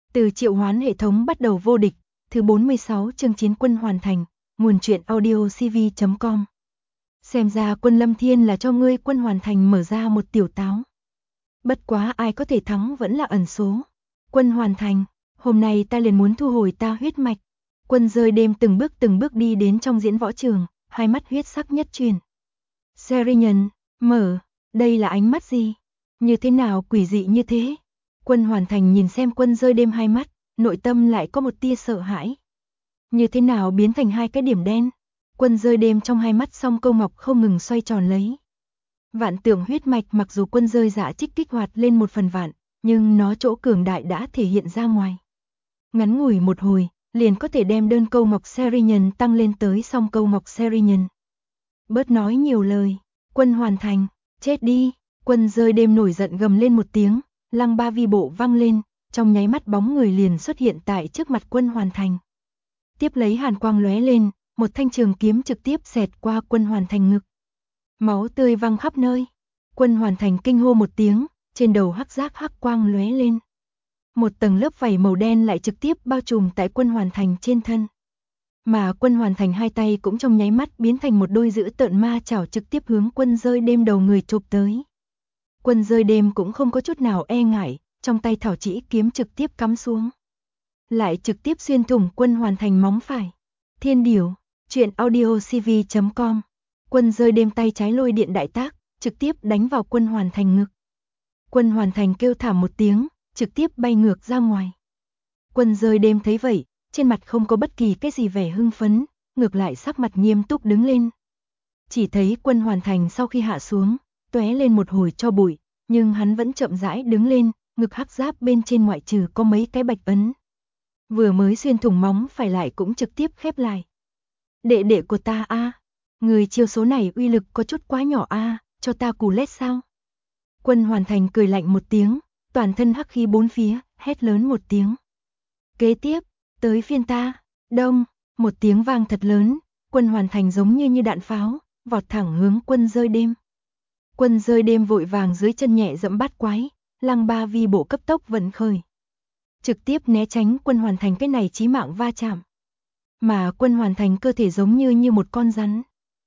Từ triệu hoán hệ thống bắt đầu vô địch, thứ 46 chương chiến quân hoàn thành, nguồn truyện audio cv.com. Xem ra quân Lâm Thiên là cho ngươi quân hoàn thành mở ra một tiểu táo. Bất quá ai có thể thắng vẫn là ẩn số. Quân hoàn thành, hôm nay ta liền muốn thu hồi ta huyết mạch. Quân rơi đêm từng bước đi đến trong diễn võ trường, hai mắt huyết sắc nhất truyền. Serinhân, mở, đây là ánh mắt gì? Như thế nào quỷ dị như thế? Quân hoàn thành nhìn xem quân rơi đêm hai mắt, nội tâm lại có một tia sợ hãi. Như thế nào biến thành hai cái điểm đen? Quân rơi đêm trong hai mắt song câu ngọc không ngừng xoay tròn lấy. Vạn tượng huyết mạch mặc dù quân rơi dạ trích kích hoạt lên một phần vạn, nhưng nó chỗ cường đại đã thể hiện ra ngoài. Ngắn ngủi một hồi, liền có thể đem đơn câu ngọc Serinhân tăng lên tới song câu ngọc Serinhân. Bớt nói nhiều lời, quân hoàn thành, chết đi, quân rơi đêm nổi giận gầm lên một tiếng, lăng ba vi bộ vang lên, trong nháy mắt bóng người liền xuất hiện tại trước mặt quân hoàn thành. Tiếp lấy hàn quang lóe lên, một thanh trường kiếm trực tiếp xẹt qua quân hoàn thành ngực. Máu tươi văng khắp nơi, quân hoàn thành kinh hô một tiếng, trên đầu hắc giác hắc quang lóe lên. Một tầng lớp vảy màu đen lại trực tiếp bao trùm tại quân hoàn thành trên thân. Mà quân hoàn thành hai tay cũng trong nháy mắt biến thành một đôi dữ tợn ma chảo trực tiếp hướng quân rơi đêm đầu người chụp tới. Quân rơi đêm cũng không có chút nào e ngại, trong tay thảo chỉ kiếm trực tiếp cắm xuống. Lại trực tiếp xuyên thủng quân hoàn thành móng phải. Thiên điểu, truyện audio cv.com. Quân rơi đêm tay trái lôi điện đại tác, trực tiếp đánh vào quân hoàn thành ngực. Quân hoàn thành kêu thảm một tiếng, trực tiếp bay ngược ra ngoài. Quân rơi đêm thấy vậy, trên mặt không có bất kỳ cái gì vẻ hưng phấn, ngược lại sắc mặt nghiêm túc đứng lên. Chỉ thấy quân hoàn thành sau khi hạ xuống, tóe lên một hồi cho bụi, nhưng hắn vẫn chậm rãi đứng lên, ngực hắc giáp bên trên ngoại trừ có mấy cái bạch ấn. Vừa mới xuyên thủng móng phải lại cũng trực tiếp khép lại. Đệ đệ của ta a, người chiêu số này uy lực có chút quá nhỏ a, cho ta cù lét sao? Quân hoàn thành cười lạnh một tiếng, toàn thân hắc khí bốn phía, hét lớn một tiếng. Kế tiếp, tới phiên ta, đông, một tiếng vang thật lớn, quân hoàn thành giống như đạn pháo, vọt thẳng hướng quân rơi đêm. Quân rơi đêm vội vàng dưới chân nhẹ dẫm bát quái, lăng ba vi bộ cấp tốc vận khởi. Trực tiếp né tránh quân hoàn thành cái này chí mạng va chạm. Mà quân hoàn thành cơ thể giống như một con rắn.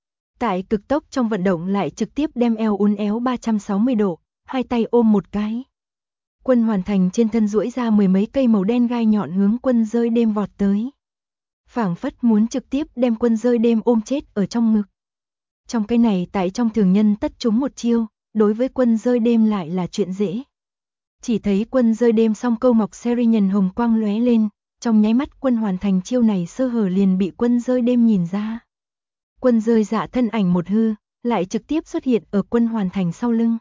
Tại cực tốc trong vận động lại trực tiếp đem eo uốn éo 360 độ, hai tay ôm một cái. Quân hoàn thành trên thân duỗi ra mười mấy cây màu đen gai nhọn hướng quân rơi đêm vọt tới. Phảng phất muốn trực tiếp đem quân rơi đêm ôm chết ở trong ngực. Trong cái này tại trong thường nhân tất trúng một chiêu, đối với quân rơi đêm lại là chuyện dễ. Chỉ thấy quân rơi đêm song câu mọc Serinhân hồng quang lóe lên, trong nháy mắt quân hoàn thành chiêu này sơ hở liền bị quân rơi đêm nhìn ra. Quân rơi dạ thân ảnh một hư, lại trực tiếp xuất hiện ở quân hoàn thành sau lưng.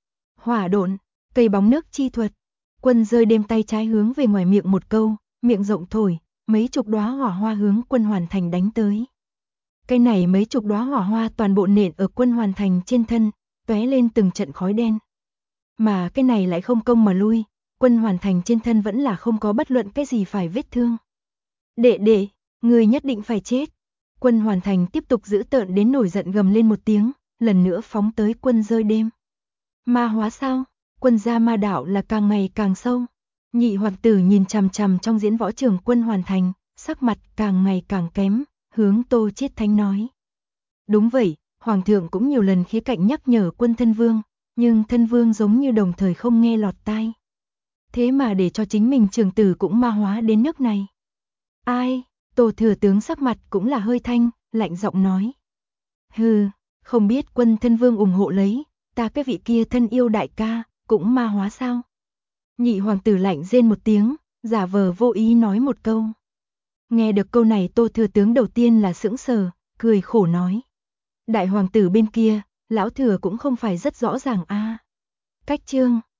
Hỏa độn, cây bóng nước chi thuật. Quân rơi đêm tay trái hướng về ngoài miệng một câu, miệng rộng thổi, mấy chục đóa hỏa hoa hướng quân hoàn thành đánh tới. Cái này mấy chục đóa hỏa hoa toàn bộ nện ở quân hoàn thành trên thân, tóe lên từng trận khói đen. Mà cái này lại không công mà lui, quân hoàn thành trên thân vẫn là không có bất luận cái gì phải vết thương. Đệ đệ, người nhất định phải chết. Quân hoàn thành tiếp tục giữ tợn đến nổi giận gầm lên một tiếng, lần nữa phóng tới quân rơi đêm. Ma hóa sao? Quân gia ma đạo là càng ngày càng sâu. Nhị hoàng tử nhìn chằm chằm trong diễn võ trường quân hoàn thành, sắc mặt càng ngày càng kém, hướng Tô Chiết Thánh nói. Đúng vậy, hoàng thượng cũng nhiều lần khía cạnh nhắc nhở quân thân vương, nhưng thân vương giống như đồng thời không nghe lọt tai. Thế mà để cho chính mình trường tử cũng ma hóa đến nước này. Ai? Tô thừa tướng sắc mặt cũng là hơi thanh, lạnh giọng nói. Hừ, không biết quân thân vương ủng hộ lấy, ta cái vị kia thân yêu đại ca, cũng ma hóa sao? Nhị hoàng tử lạnh rên một tiếng, giả vờ vô ý nói một câu. Nghe được câu này Tô thừa tướng đầu tiên là sững sờ, cười khổ nói. Đại hoàng tử bên kia, lão thừa cũng không phải rất rõ ràng a. Cách chương